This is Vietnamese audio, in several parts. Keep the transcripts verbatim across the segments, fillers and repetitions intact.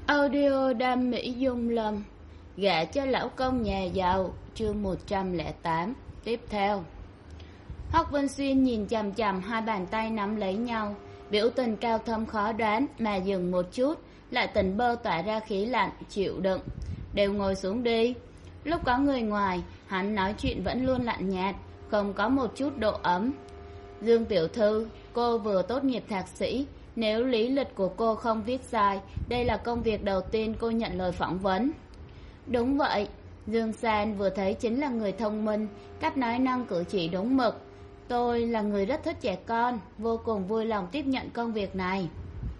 Audio đam mỹ dung lâm, gả cho lão công nhà giàu, chương một trăm lẻ tám. Tiếp theo, Hoắc Vân Xuyên nhìn chằm chằm hai bàn tay nắm lấy nhau, biểu tình cao thâm khó đoán, mà dừng một chút lại tỉnh bơ tỏa ra khí lạnh chịu đựng. Đều ngồi xuống đi. Lúc có người ngoài, hắn nói chuyện vẫn luôn lạnh nhạt, không có một chút độ ấm. Dương tiểu thư, cô vừa tốt nghiệp thạc sĩ, nếu lý lịch của cô không viết sai, đây là công việc đầu tiên cô nhận lời phỏng vấn. Đúng vậy, Dương San vừa thấy chính là người thông minh, cách nói năng cử chỉ đúng mực. Tôi là người rất thích trẻ con, vô cùng vui lòng tiếp nhận công việc này.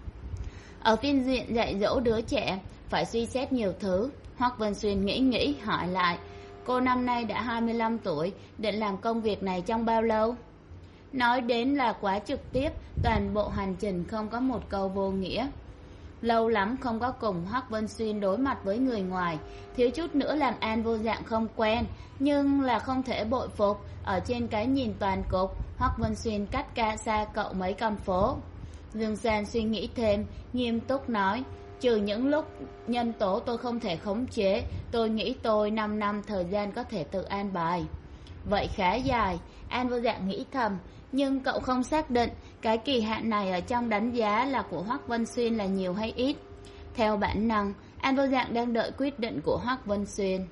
Ở phiên diện dạy dỗ đứa trẻ, phải suy xét nhiều thứ. Hoắc Vân Xuyên nghĩ nghĩ hỏi lại, cô năm nay đã hai mươi lăm tuổi, định làm công việc này trong bao lâu? Nói đến là quá trực tiếp, toàn bộ hành trình không có một câu vô nghĩa. Lâu lắm không có cùng Hoắc Vân Xuyên đối mặt với người ngoài, thiếu chút nữa làm An Vô Dạng không quen, nhưng là không thể bội phục. Ở trên cái nhìn toàn cục, Hoắc Vân Xuyên cách ca xa cậu mấy con phố. Dương San suy nghĩ thêm, nghiêm túc nói, trừ những lúc nhân tố tôi không thể khống chế, tôi nghĩ tôi năm năm thời gian có thể tự an bài. Vậy khá dài, An Vô Dạng nghĩ thầm, nhưng cậu không xác định cái kỳ hạn này ở trong đánh giá là của Hoắc Vân Xuyên là nhiều hay ít. Theo bản năng, An Vô Dạng đang đợi quyết định của Hoắc Vân Xuyên.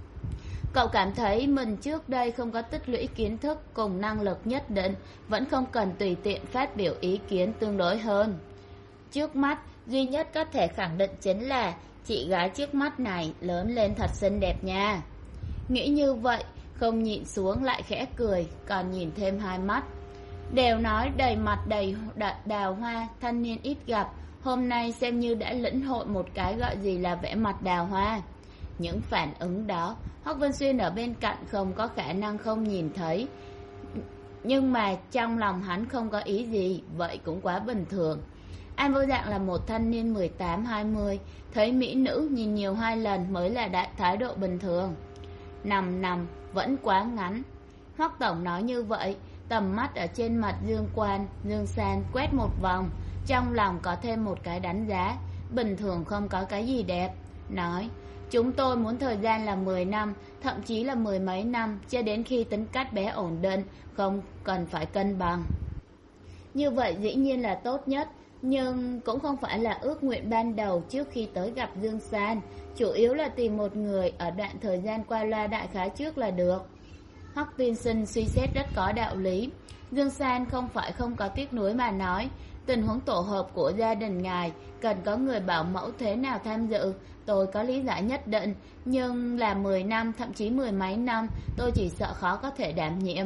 Cậu cảm thấy mình trước đây không có tích lũy kiến thức cùng năng lực nhất định, vẫn không cần tùy tiện phát biểu ý kiến tương đối hơn. Trước mắt, duy nhất có thể khẳng định chính là chị gái trước mắt này lớn lên thật xinh đẹp nha. Nghĩ như vậy, không nhịn xuống lại khẽ cười, còn nhìn thêm hai mắt. Đều nói đầy mặt đầy đào hoa, thanh niên ít gặp, hôm nay xem như đã lĩnh hội một cái gọi gì là vẽ mặt đào hoa. Những phản ứng đó, Hoắc Vân Xuyên ở bên cạnh không có khả năng không nhìn thấy. Nhưng mà trong lòng hắn không có ý gì, vậy cũng quá bình thường. An Vô Dạng là một thanh niên mười tám hai mươi, thấy mỹ nữ nhìn nhiều hai lần mới là đại thái độ bình thường. Nằm nằm vẫn quá ngắn. Hoắc tổng nói như vậy, tầm mắt ở trên mặt Dương Quan, Dương San quét một vòng, trong lòng có thêm một cái đánh giá, bình thường không có cái gì đẹp. Nói, chúng tôi muốn thời gian là mười năm, thậm chí là mười mấy năm, cho đến khi tính cách bé ổn định, không cần phải cân bằng. Như vậy dĩ nhiên là tốt nhất, nhưng cũng không phải là ước nguyện ban đầu trước khi tới gặp Dương San, chủ yếu là tìm một người ở đoạn thời gian qua loa đại khái trước là được. Hoắc tiên sinh suy xét rất có đạo lý. Dương San không phải không có tiếc nuối mà nói, tình huống tổ hợp của gia đình ngài cần có người bảo mẫu thế nào tham dự, tôi có lý giải nhất định, nhưng là mười năm thậm chí mười mấy năm, tôi chỉ sợ khó có thể đảm nhiệm.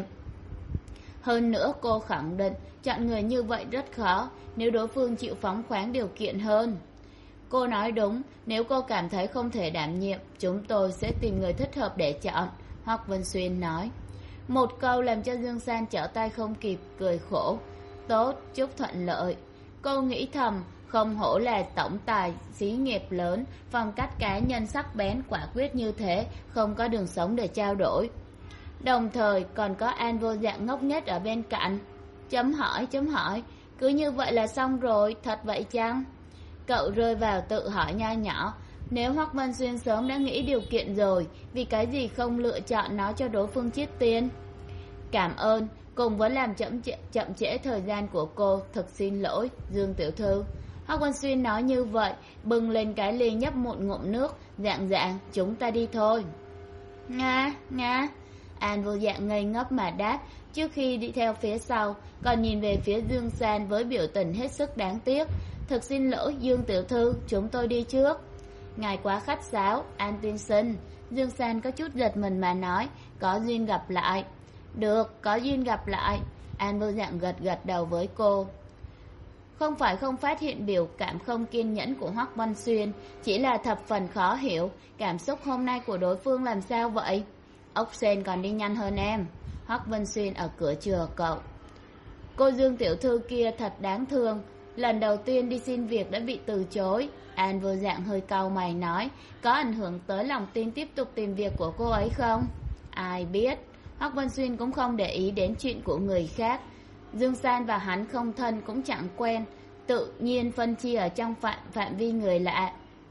Hơn nữa cô khẳng định chọn người như vậy rất khó, nếu đối phương chịu phóng khoáng điều kiện hơn. Cô nói đúng, nếu cô cảm thấy không thể đảm nhiệm, chúng tôi sẽ tìm người thích hợp để chọn, Hoắc Vân Xuyên nói. Một câu làm cho Dương San trở tay không kịp, cười khổ. Tốt, chúc thuận lợi. Cô nghĩ thầm, không hổ là tổng tài xí nghiệp lớn, phong cách cá nhân sắc bén quả quyết như thế, không có đường sống để trao đổi. Đồng thời còn có An Vô Dạng ngốc nhất ở bên cạnh. Chấm hỏi, chấm hỏi, cứ như vậy là xong rồi, thật vậy chăng? Cậu rơi vào tự hỏi nho nhỏ, nếu Hoắc Vân Xuyên sớm đã nghĩ điều kiện rồi, vì cái gì không lựa chọn nó cho đối phương chiết tiên? Cảm ơn, cùng với làm chậm trễ, chậm trễ thời gian của cô, thật xin lỗi, Dương tiểu thư. Hoắc Vân Xuyên nói như vậy, bưng lên cái ly nhấp một ngụm nước, dạng dạng, chúng ta đi thôi. Nga, nga. An Vô Dạng ngây ngốc mà đáp, trước khi đi theo phía sau, còn nhìn về phía Dương San với biểu tình hết sức đáng tiếc. Thật xin lỗi Dương tiểu thư, chúng tôi đi trước. Ngài quá khách sáo, An tiên sinh. Dương San có chút giật mình mà nói, có duyên gặp lại. Được, có duyên gặp lại. An Vô Dạng gật gật đầu với cô. Không phải không phát hiện biểu cảm không kiên nhẫn của Hoắc Vân Xuyên, chỉ là thập phần khó hiểu, cảm xúc hôm nay của đối phương làm sao vậy? Ốc sên còn đi nhanh hơn em. Hoắc Vân Xuyên ở cửa chừa cậu. Cô Dương tiểu thư kia thật đáng thương, lần đầu tiên đi xin việc đã bị từ chối. An Vô Dạng hơi cau mày nói, có ảnh hưởng tới lòng tin tiếp tục tìm việc của cô ấy không? Ai biết. Hoắc Vân Xuyên cũng không để ý đến chuyện của người khác. Dương San và hắn không thân cũng chẳng quen, tự nhiên phân chia ở trong phạm, phạm vi người lạ.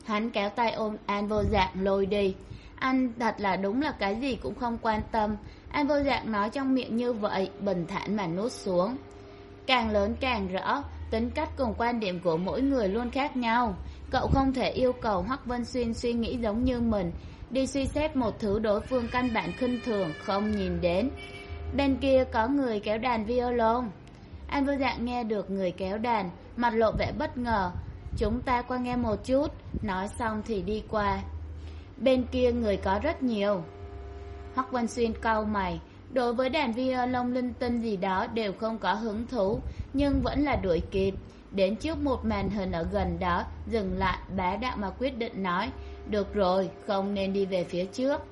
Hắn kéo tay ôm An Vô Dạng lôi đi. Anh thật là đúng là cái gì cũng không quan tâm. An Vô Dạng nói trong miệng như vậy, bình thản mà nuốt xuống. Càng lớn càng rõ, tính cách cùng quan điểm của mỗi người luôn khác nhau. Cậu không thể yêu cầu Hoắc Vân Xuyên suy nghĩ giống như mình, đi suy xét một thứ đối phương căn bản khinh thường, không nhìn đến. Bên kia có người kéo đàn violon. An Vô Dạng nghe được người kéo đàn, mặt lộ vẻ bất ngờ. Chúng ta qua nghe một chút, nói xong thì đi qua. Bên kia người có rất nhiều. Hoắc Vân Xuyên cau mày, đối với đàn violon linh tinh gì đó đều không có hứng thú, nhưng vẫn là đuổi kịp. Đến trước một màn hình ở gần đó, dừng lại, bá đạo mà quyết định nói, được rồi, không nên đi về phía trước.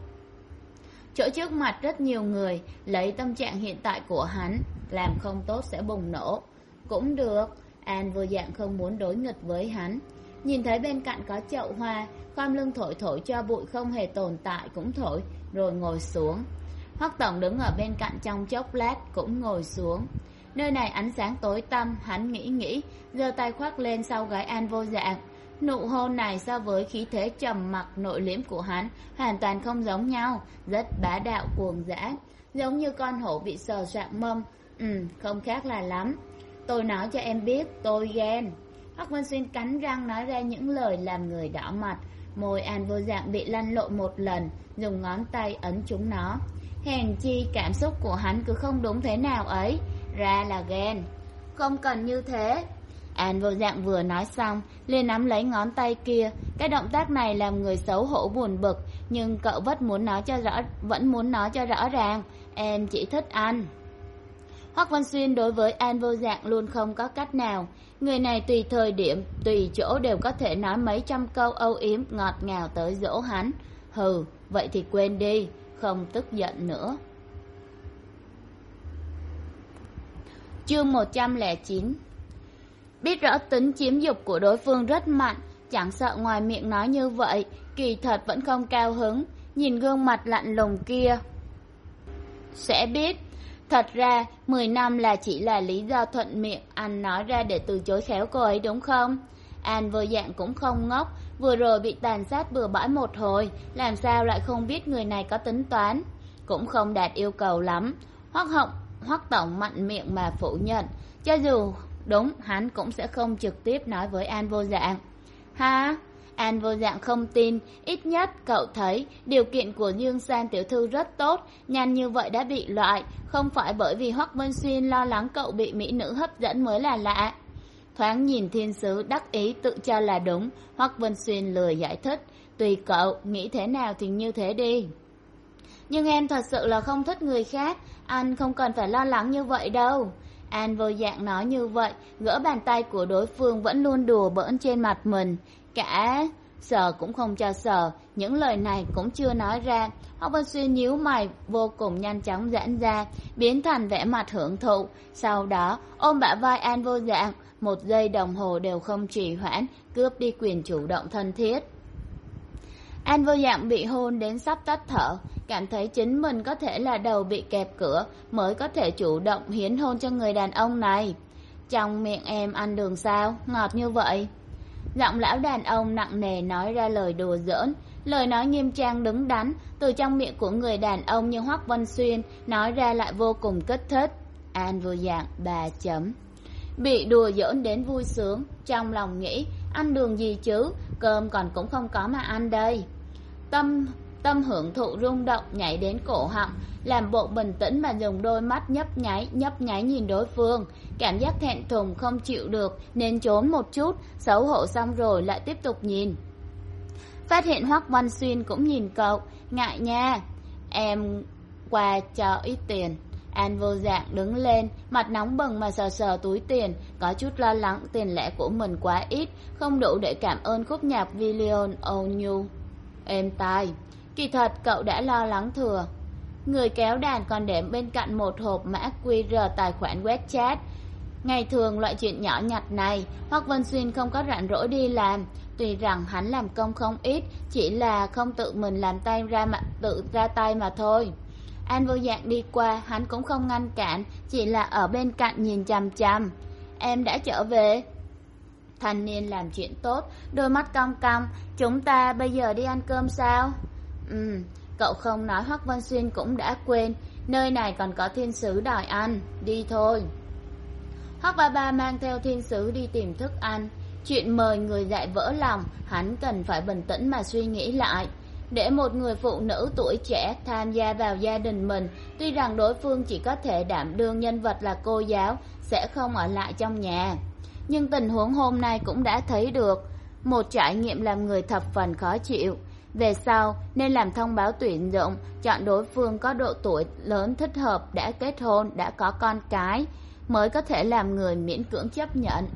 Chỗ trước mặt rất nhiều người, lấy tâm trạng hiện tại của hắn, làm không tốt sẽ bùng nổ. Cũng được, An Vô Dạng không muốn đối nghịch với hắn. Nhìn thấy bên cạnh có chậu hoa, khom lưng thổi thổi cho bụi không hề tồn tại cũng thổi, rồi ngồi xuống. Hoắc tổng đứng ở bên cạnh trong chốc lát cũng ngồi xuống. Nơi này ánh sáng tối tăm, hắn nghĩ nghĩ, giơ tay khoác lên sau gái An Vô Dạng. Nụ hôn này so với khí thế trầm mặc nội liễm của hắn hoàn toàn không giống nhau, rất bá đạo cuồng dã, giống như con hổ bị sờ soạng mâm. Ừ, không khác là lắm. Tôi nói cho em biết, tôi ghen. Hoắc Vân Xuyên cắn răng nói ra những lời làm người đỏ mặt. Môi An Vô Dạng bị lăn lộn một lần, dùng ngón tay ấn trúng nó. Hèn chi cảm xúc của hắn cứ không đúng thế nào ấy, ra là ghen. Không cần như thế. An Vô Dạng vừa nói xong, liền nắm lấy ngón tay kia. Cái động tác này làm người xấu hổ buồn bực, nhưng cậu vẫn muốn nói cho rõ, vẫn muốn nói cho rõ ràng, em chỉ thích anh. Hoắc Vân Xuyên đối với An Vô Dạng luôn không có cách nào. Người này tùy thời điểm, tùy chỗ đều có thể nói mấy trăm câu âu yếm ngọt ngào tới dỗ hắn. Hừ, vậy thì quên đi, không tức giận nữa. Chương một trăm lẻ chín. Biết rõ tính chiếm dục của đối phương rất mạnh, chẳng sợ ngoài miệng nói như vậy, kỳ thật vẫn không cao hứng. Nhìn gương mặt lạnh lùng kia, sẽ biết. Thật ra, mười năm là chỉ là lý do thuận miệng anh nói ra để từ chối khéo cô ấy đúng không? An Vô Dạng cũng không ngốc, vừa rồi bị tàn sát bừa bãi một hồi, làm sao lại không biết người này có tính toán. Cũng không đạt yêu cầu lắm. Hoắc Họng, Hoắc tổng mạnh miệng mà phủ nhận, cho dù đúng hắn cũng sẽ không trực tiếp nói với An Vô Dạng. Ha? An Vô Dạng không tin, ít nhất cậu thấy điều kiện của Dương San tiểu thư rất tốt, nhanh như vậy đã bị loại, không phải bởi vì Hoắc Vân Xuyên lo lắng cậu bị mỹ nữ hấp dẫn mới là lạ. Thoáng nhìn thiên sứ đắc ý tự cho là đúng, Hoắc Vân Xuyên lười giải thích, tùy cậu, nghĩ thế nào thì như thế đi. Nhưng em thật sự là không thích người khác, anh không cần phải lo lắng như vậy đâu. An Vô Dạng nói như vậy, gỡ bàn tay của đối phương vẫn luôn đùa bỡn trên mặt mình. Cả sờ cũng không cho sờ, những lời này cũng chưa nói ra. Hoắc Vân Xuyên nhíu mày, vô cùng nhanh chóng giãn ra, biến thành vẻ mặt hưởng thụ. Sau đó ôm bả vai An Vô Dạng, một giây đồng hồ đều không trì hoãn, cướp đi quyền chủ động thân thiết. An Vô Dạng bị hôn đến sắp tắt thở, cảm thấy chính mình có thể là đầu bị kẹp cửa, mới có thể chủ động hiến hôn cho người đàn ông này. Trong miệng em ăn đường sao, ngọt như vậy. Giọng lão đàn ông nặng nề nói ra lời đùa giỡn, lời nói nghiêm trang đứng đắn, từ trong miệng của người đàn ông như Hoắc Vân Xuyên nói ra lại vô cùng kích thích. An Vô Dạng bà chấm. Bị đùa giỡn đến vui sướng, trong lòng nghĩ, ăn đường gì chứ, cơm còn cũng không có mà ăn đây. Tâm tâm hưởng thụ rung động nhảy đến cổ họng, làm bộ bình tĩnh mà dùng đôi mắt nhấp nháy nhấp nháy nhìn đối phương, cảm giác thẹn thùng không chịu được nên trốn một chút, xấu hổ xong rồi lại tiếp tục nhìn. Phát hiện Hoắc Văn Xuyên cũng nhìn cậu, ngại nha, em qua cho ít tiền. An Vô Dạng đứng lên, mặt nóng bừng mà sờ sờ túi tiền, có chút lo lắng tiền lẻ của mình quá ít, không đủ để cảm ơn khúc nhạc Villion Onyu. Êm tai, kỳ thật cậu đã lo lắng thừa. Người kéo đàn còn để bên cạnh một hộp mã quy rờ tài khoản WeChat. Ngày thường loại chuyện nhỏ nhặt này, Hoắc Vân Xuyên không có rảnh rỗi đi làm. Tuy rằng hắn làm công không ít, chỉ là không tự mình làm tay ra mà tự ra tay mà thôi. An Vô Dạng đi qua, hắn cũng không ngăn cản, chỉ là ở bên cạnh nhìn chằm chằm. Em đã trở về. Thanh niên làm chuyện tốt, đôi mắt cong cong. Chúng ta bây giờ đi ăn cơm sao? Ừ, cậu không nói Hoắc Vân Xuyên cũng đã quên. Nơi này còn có thiên sứ đòi ăn. Đi thôi. Hoắc ba ba mang theo thiên sứ đi tìm thức ăn. Chuyện mời người dạy vỡ lòng, hắn cần phải bình tĩnh mà suy nghĩ lại. Để một người phụ nữ tuổi trẻ tham gia vào gia đình mình, tuy rằng đối phương chỉ có thể đảm đương nhân vật là cô giáo, sẽ không ở lại trong nhà. Nhưng tình huống hôm nay cũng đã thấy được, một trải nghiệm làm người thập phần khó chịu. Về sau nên làm thông báo tuyển dụng, chọn đối phương có độ tuổi lớn thích hợp, đã kết hôn, đã có con cái, mới có thể làm người miễn cưỡng chấp nhận.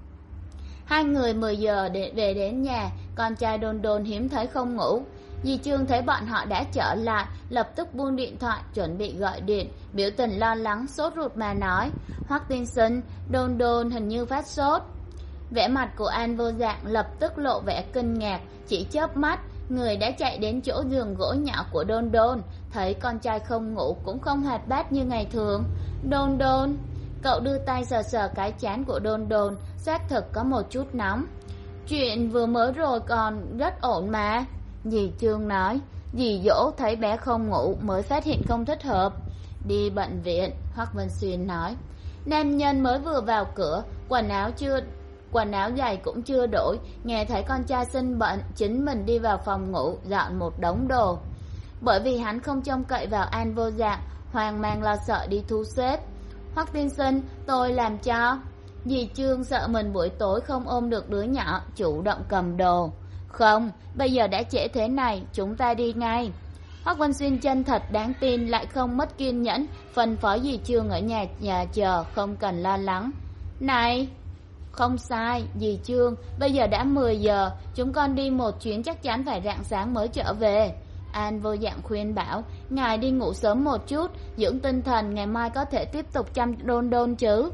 Hai người mười giờ để về đến nhà, con trai Đôn Đôn hiếm thấy không ngủ. Dì Trương thấy bọn họ đã trở lại, lập tức buông điện thoại chuẩn bị gọi điện, biểu tình lo lắng sốt ruột mà nói: Hoắc tiên sinh, Đôn Đôn hình như phát sốt. Vẻ mặt của An Vô Dạng lập tức lộ vẻ kinh ngạc, chỉ chớp mắt, người đã chạy đến chỗ giường gỗ nhỏ của Đôn Đôn, thấy con trai không ngủ cũng không hoạt bát như ngày thường. Đôn Đôn, cậu đưa tay sờ sờ cái trán của Đôn Đôn, xác thực có một chút nóng. Chuyện vừa mới rồi còn rất ổn mà. Dì Trương nói. Dì Dỗ thấy bé không ngủ mới phát hiện không thích hợp. Đi bệnh viện, Hoắc Vân Xuyên nói. Nam nhân mới vừa vào cửa, quần áo chưa quần áo giày cũng chưa đổi, nghe thấy con trai sinh bệnh, chính mình đi vào phòng ngủ dọn một đống đồ. Bởi vì hắn không trông cậy vào An Vô Dạng, hoang mang lo sợ đi thu xếp. Hoắc tiên sinh, tôi làm cho. Dì Trương sợ mình buổi tối không ôm được đứa nhỏ, chủ động cầm đồ. Không, bây giờ đã trễ thế này, chúng ta đi ngay. Hoắc Vân Xuyên chân thật đáng tin, lại không mất kiên nhẫn, phân phó dì Trương ở nhà nhà chờ, không cần lo lắng. Này, không sai, dì Trương, bây giờ đã mười giờ, chúng con đi một chuyến chắc chắn phải rạng sáng mới trở về. An Vô Dạng khuyên bảo, ngài đi ngủ sớm một chút, dưỡng tinh thần, ngày mai có thể tiếp tục chăm Đôn Đôn chứ.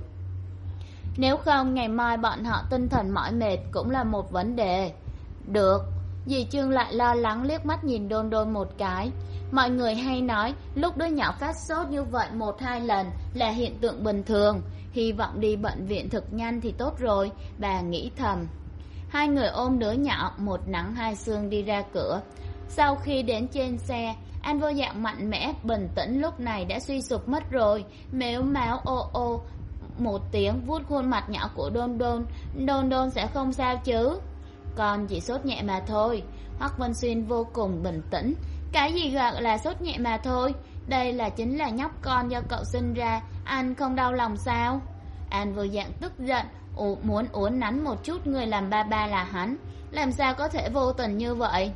Nếu không, ngày mai bọn họ tinh thần mỏi mệt cũng là một vấn đề. Được. Dì Trương lại lo lắng liếc mắt nhìn Đôn Đôn một cái. Mọi người hay nói lúc đứa nhỏ phát sốt như vậy một hai lần là hiện tượng bình thường, hy vọng đi bệnh viện thực nhanh thì tốt rồi, bà nghĩ thầm. Hai người ôm đứa nhỏ, một nắng hai sương đi ra cửa. Sau khi đến trên xe, An Vô Dạng mạnh mẽ bình tĩnh lúc này đã suy sụp mất rồi, mếu máo ô ô một tiếng vuốt khuôn mặt nhỏ của Đôn Đôn. Đôn Đôn sẽ không sao chứ? Con chỉ sốt nhẹ mà thôi. Hoắc Vân Xuyên vô cùng bình tĩnh. Cái gì gọi là sốt nhẹ mà thôi? Đây là chính là nhóc con do cậu sinh ra, anh không đau lòng sao? An Vô Dạng tức giận, ủ, muốn uốn nắn một chút người làm ba ba là hắn, làm sao có thể vô tình như vậy?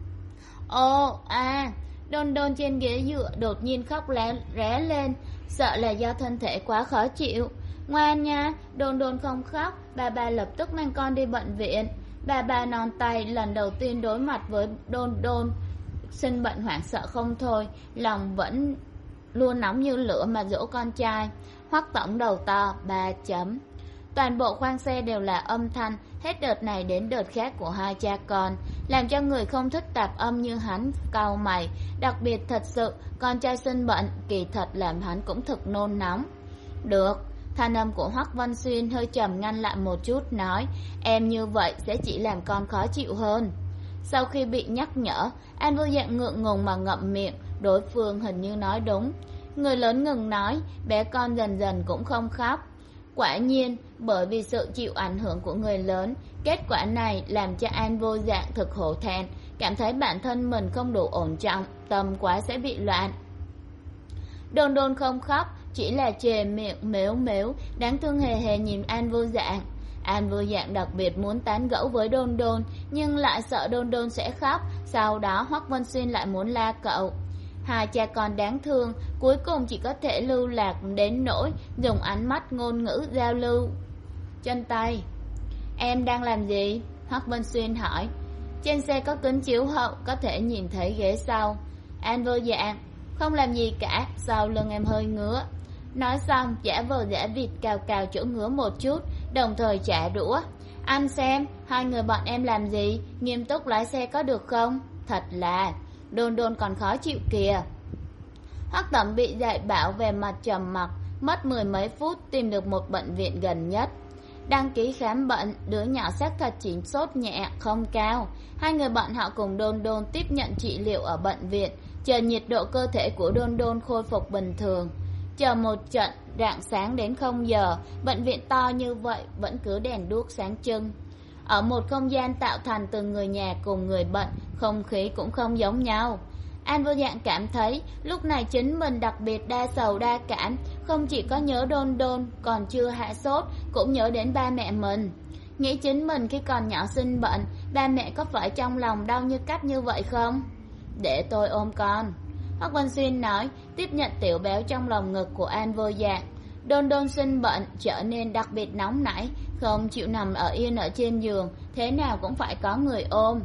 Ô, à, Đôn Đôn trên ghế dựa đột nhiên khóc lé, ré lên, sợ là do thân thể quá khó chịu. Ngoan nha, Đôn Đôn không khóc, ba ba lập tức mang con đi bệnh viện. Bà bà non tay lần đầu tiên đối mặt với Đôn Đôn sinh bệnh hoảng sợ không thôi, lòng vẫn luôn nóng như lửa mà dỗ con trai. Hoắc tổng đầu to ba chấm. Toàn bộ khoang xe đều là âm thanh, hết đợt này đến đợt khác của hai cha con, làm cho người không thích tạp âm như hắn cau mày. Đặc biệt thật sự, con trai sinh bệnh kỳ thật làm hắn cũng thực nôn nóng. Được. Thanh âm của Hoắc Vân Xuyên hơi trầm ngăn lại một chút, nói, em như vậy sẽ chỉ làm con khó chịu hơn. Sau khi bị nhắc nhở, An Vô Dạng ngượng ngùng mà ngậm miệng, đối phương hình như nói đúng. Người lớn ngừng nói, bé con dần dần cũng không khóc. Quả nhiên, bởi vì sự chịu ảnh hưởng của người lớn, kết quả này làm cho An Vô Dạng thực hổ thẹn, cảm thấy bản thân mình không đủ ổn trọng, tâm quá sẽ bị loạn. Đôn Đôn không khóc, chỉ là chề miệng mếu mếu, đáng thương hề hề nhìn An Vô Dạng. An Vô Dạng đặc biệt muốn tán gẫu với Đôn Đôn, nhưng lại sợ Đôn Đôn sẽ khóc, sau đó Hoắc Vân Xuyên lại muốn la cậu. Hai cha con đáng thương, cuối cùng chỉ có thể lưu lạc đến nỗi dùng ánh mắt ngôn ngữ giao lưu. Chân tay. Em đang làm gì? Hoắc Vân Xuyên hỏi. Trên xe có kính chiếu hậu, có thể nhìn thấy ghế sau. An Vô Dạng. Không làm gì cả, sau lưng em hơi ngứa. Nói xong, giả vờ giả vịt cào cào chỗ ngứa một chút, đồng thời trả đũa. Anh xem, hai người bọn em làm gì, nghiêm túc lái xe có được không? Thật là, Đôn Đôn còn khó chịu kìa. Hoắc Tẩm bị dạy bảo về mặt trầm mặc, mất mười mấy phút tìm được một bệnh viện gần nhất. đăng ký khám bệnh. Đứa nhỏ xác thật chỉ sốt nhẹ, không cao. Hai người bọn họ cùng Đôn Đôn tiếp nhận trị liệu ở bệnh viện, chờ nhiệt độ cơ thể của Đôn Đôn khôi phục bình thường. Chờ một trận, rạng sáng đến không giờ, bệnh viện to như vậy vẫn cứ đèn đuốc sáng trưng. Ở một không gian tạo thành từ người nhà cùng người bệnh, không khí cũng không giống nhau. An Vô Dạng cảm thấy lúc này chính mình đặc biệt đa sầu đa cảm, không chỉ có nhớ Đôn Đôn, còn chưa hạ sốt, cũng nhớ đến ba mẹ mình. Nghĩ chính mình khi còn nhỏ sinh bệnh, ba mẹ có phải trong lòng đau như cắt như vậy không? Để tôi ôm con, Hoắc Vân Xuyên nói, tiếp nhận tiểu béo trong lòng ngực của An Vô Dạng. Đôn Đôn sinh bệnh trở nên đặc biệt nóng nảy, không chịu nằm ở yên ở trên giường, thế nào cũng phải có người ôm.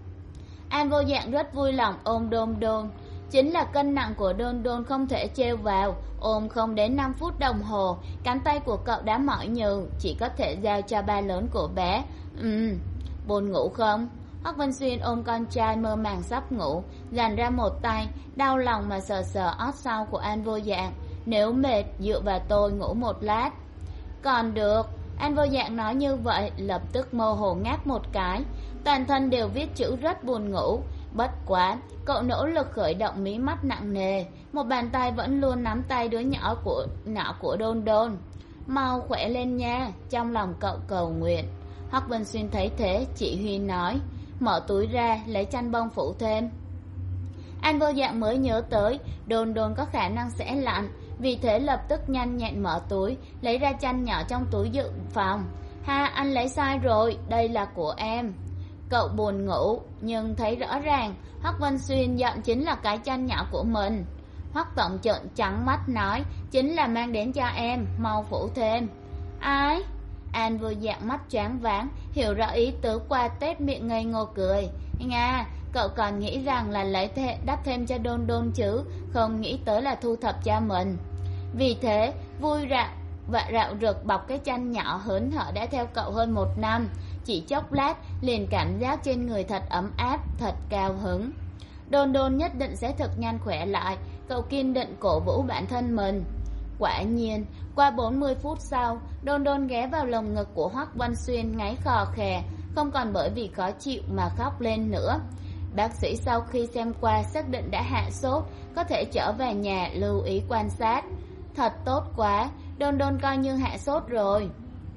An Vô Dạng rất vui lòng ôm Đôn Đôn, chính là cân nặng của Đôn Đôn không thể treo vào, ôm không đến năm phút đồng hồ, cánh tay của cậu đã mỏi nhừ, chỉ có thể giao cho ba lớn của bé. Ừm, buồn ngủ không? Hoắc Vân Xuyên ôm con trai mơ màng sắp ngủ, dành ra một tay, đau lòng mà sờ sờ ót sau của An Vô Dạng. Nếu mệt, dựa vào tôi ngủ một lát. Còn được. An Vô Dạng nói như vậy, lập tức mơ hồ ngáp một cái. Toàn thân đều viết chữ rất buồn ngủ. Bất quá, cậu nỗ lực khởi động mí mắt nặng nề, một bàn tay vẫn luôn nắm tay đứa nhỏ của nhỏ của Đôn Đôn. Mau khỏe lên nha, trong lòng cậu cầu nguyện. Hoắc Vân Xuyên thấy thế, chỉ huy nói, mở túi ra lấy chăn bông phủ thêm. An Vô Dạng mới nhớ tới Đôn Đôn có khả năng sẽ lạnh, vì thế lập tức nhanh nhẹn mở túi, lấy ra chăn nhỏ trong túi dự phòng. Ha, anh lấy sai rồi, đây là của em. Cậu buồn ngủ, nhưng thấy rõ ràng Hoắc Vân Xuyên giận chính là cái chăn nhỏ của mình. Hoắc tổng trợn trắng mắt nói, chính là mang đến cho em, mau phủ thêm. Ai? An Vô Dạng mắt choáng váng, hiểu rõ ý tứ qua tết, miệng ngây ngô cười. Nga, cậu còn nghĩ rằng là lấy thệ, đắp thêm cho Đôn Đôn chứ, không nghĩ tới là thu thập cho mình. Vì thế, vui rạo và rạo rực bọc cái chăn nhỏ hớn hở đã theo cậu hơn một năm, chỉ chốc lát liền cảm giác trên người thật ấm áp, thật cao hứng. Đôn Đôn nhất định sẽ thật nhanh khỏe lại, cậu kiên định cổ vũ bản thân mình. Quả nhiên, qua bốn mươi phút sau, Đôn Đôn ghé vào lồng ngực của Hoắc Vân Xuyên ngáy khò khè, không còn bởi vì khó chịu mà khóc lên nữa. Bác sĩ sau khi xem qua xác định đã hạ sốt, có thể trở về nhà lưu ý quan sát. Thật tốt quá, Đôn Đôn coi như hạ sốt rồi.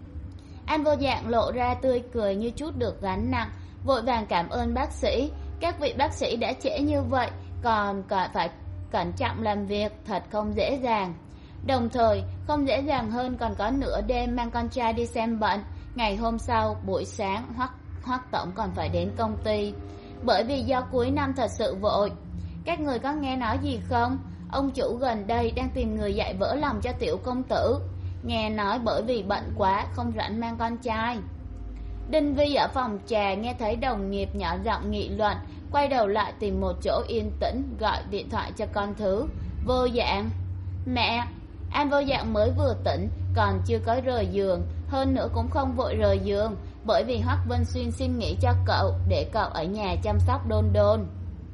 An Vô Dạng lộ ra tươi cười như chút được gánh nặng, vội vàng cảm ơn bác sĩ. Các vị bác sĩ đã trễ như vậy, còn phải cẩn trọng làm việc, thật không dễ dàng. Đồng thời, không dễ dàng hơn còn có nửa đêm mang con trai đi xem bệnh. Ngày hôm sau, buổi sáng, Hoắc Hoắc tổng còn phải đến công ty, bởi vì do cuối năm thật sự vội. Các người có nghe nói gì không? Ông chủ gần đây đang tìm người dạy vỡ lòng cho tiểu công tử. Nghe nói bởi vì bận quá, không rảnh mang con trai. Đinh Vi ở phòng trà nghe thấy đồng nghiệp nhỏ giọng nghị luận, quay đầu lại tìm một chỗ yên tĩnh, gọi điện thoại cho con thứ. Vô Dạng. Mẹ. An Vô Dạng mới vừa tỉnh, còn chưa có rời giường, hơn nữa cũng không vội rời giường, bởi vì Hoắc Vân Xuyên xin nghỉ cho cậu, để cậu ở nhà chăm sóc Đôn Đôn.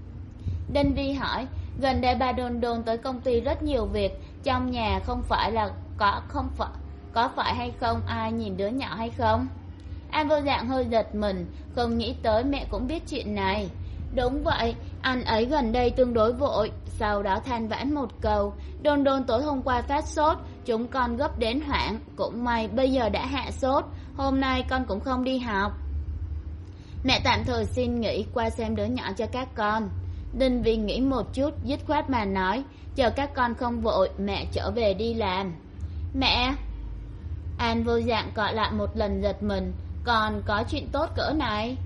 Đinh Vi hỏi, gần đây ba Đôn Đôn tới công ty rất nhiều việc, trong nhà không phải là có không phải có phải hay không ai nhìn đứa nhỏ hay không? An Vô Dạng hơi giật mình, không nghĩ tới mẹ cũng biết chuyện này. Đúng vậy, anh ấy gần đây tương đối vội. Sau đó than vãn một câu, Đôn Đôn tối hôm qua phát sốt, chúng con gấp đến hoảng, cũng may bây giờ đã hạ sốt, hôm nay con cũng không đi học. Mẹ tạm thời xin nghỉ qua xem đứa nhỏ cho các con. Đinh Vi nghĩ một chút, dứt khoát mà nói, chờ các con không vội, mẹ trở về đi làm. Mẹ. An Vô Dạng gọi lại một lần giật mình, còn có chuyện tốt cỡ này?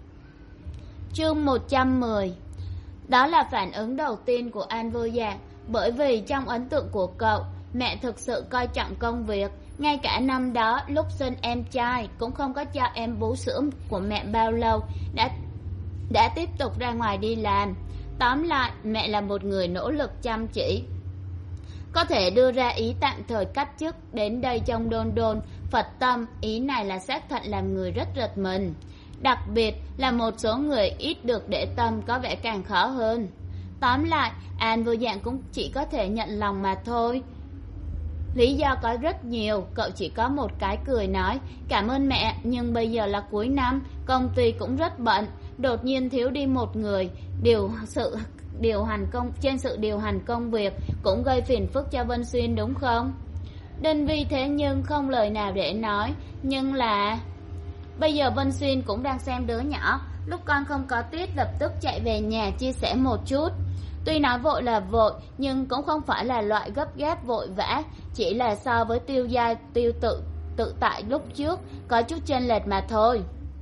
Chương một trăm mười. Đó là phản ứng đầu tiên của An Vô Dạng, bởi vì trong ấn tượng của cậu, mẹ thực sự coi trọng công việc. Ngay cả năm đó lúc sinh em trai cũng không có cho em bú sữa của mẹ bao lâu, đã đã tiếp tục ra ngoài đi làm. Tóm lại, mẹ là một người nỗ lực chăm chỉ, có thể đưa ra ý tạm thời cách chức đến đây trong Đôn Đôn. Phật tâm, ý này là xác thật làm người rất giật mình. Đặc biệt là một số người ít được để tâm có vẻ càng khó hơn. Tóm lại, An Vô Dạng cũng chỉ có thể nhận lòng mà thôi. Lý do có rất nhiều, cậu chỉ có một cái cười nói, cảm ơn mẹ, nhưng bây giờ là cuối năm, công ty cũng rất bận, đột nhiên thiếu đi một người, điều sự điều hành công trên sự điều hành công việc cũng gây phiền phức cho Vân Xuyên đúng không? Đinh Vi thế nhưng không lời nào để nói, nhưng là bây giờ Vân Xuyên cũng đang xem đứa nhỏ, lúc con không có tiết lập tức chạy về nhà chia sẻ một chút. Tuy nói vội là vội, nhưng cũng không phải là loại gấp gáp vội vã, chỉ là so với tiêu gia tiêu tự tự tại lúc trước có chút chênh lệch mà thôi.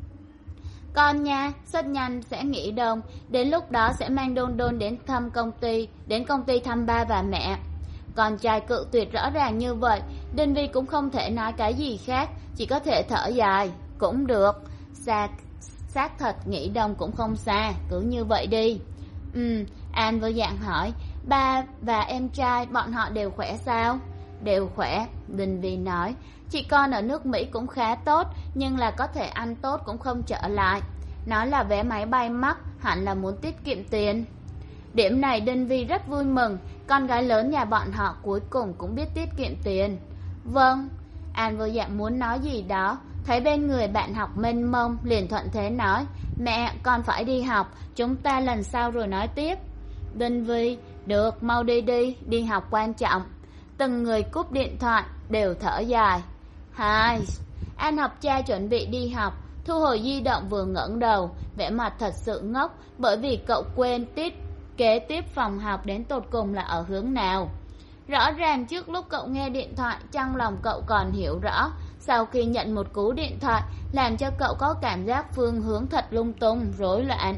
Con nha, rất nhanh sẽ nghỉ đông, đến lúc đó sẽ mang Đôn Đôn đến thăm công ty, đến công ty thăm ba và mẹ. Con trai cự tuyệt rõ ràng như vậy, Đinh Vi cũng không thể nói cái gì khác, chỉ có thể thở dài. Cũng được, xác xác thật nghỉ đông cũng không xa, cứ như vậy đi. Ừ, An vô dạng hỏi, ba và em trai bọn họ đều khỏe sao? Đều khỏe, Đinh Vi nói. Chị con ở nước Mỹ cũng khá tốt, nhưng là có thể ăn tốt cũng không trở lại. Nói là vé máy bay mắc, hẳn là muốn tiết kiệm tiền. Điểm này Đinh Vi rất vui mừng, con gái lớn nhà bọn họ cuối cùng cũng biết tiết kiệm tiền. Vâng, An vô dạng muốn nói gì đó, thấy bên người bạn học mênh mông, liền thuận thế nói, mẹ, con phải đi học, chúng ta lần sau rồi nói tiếp. Đinh Vi, được, mau đi đi, đi học quan trọng. Từng người cúp điện thoại, đều thở dài. Hai, An học cha chuẩn bị đi học, thu hồi di động vừa ngẩng đầu, vẻ mặt thật sự ngốc, bởi vì cậu quên tiết kế tiếp phòng học đến tột cùng là ở hướng nào. Rõ ràng trước lúc cậu nghe điện thoại, trong lòng cậu còn hiểu rõ, sau khi nhận một cú điện thoại, làm cho cậu có cảm giác phương hướng thật lung tung, rối loạn.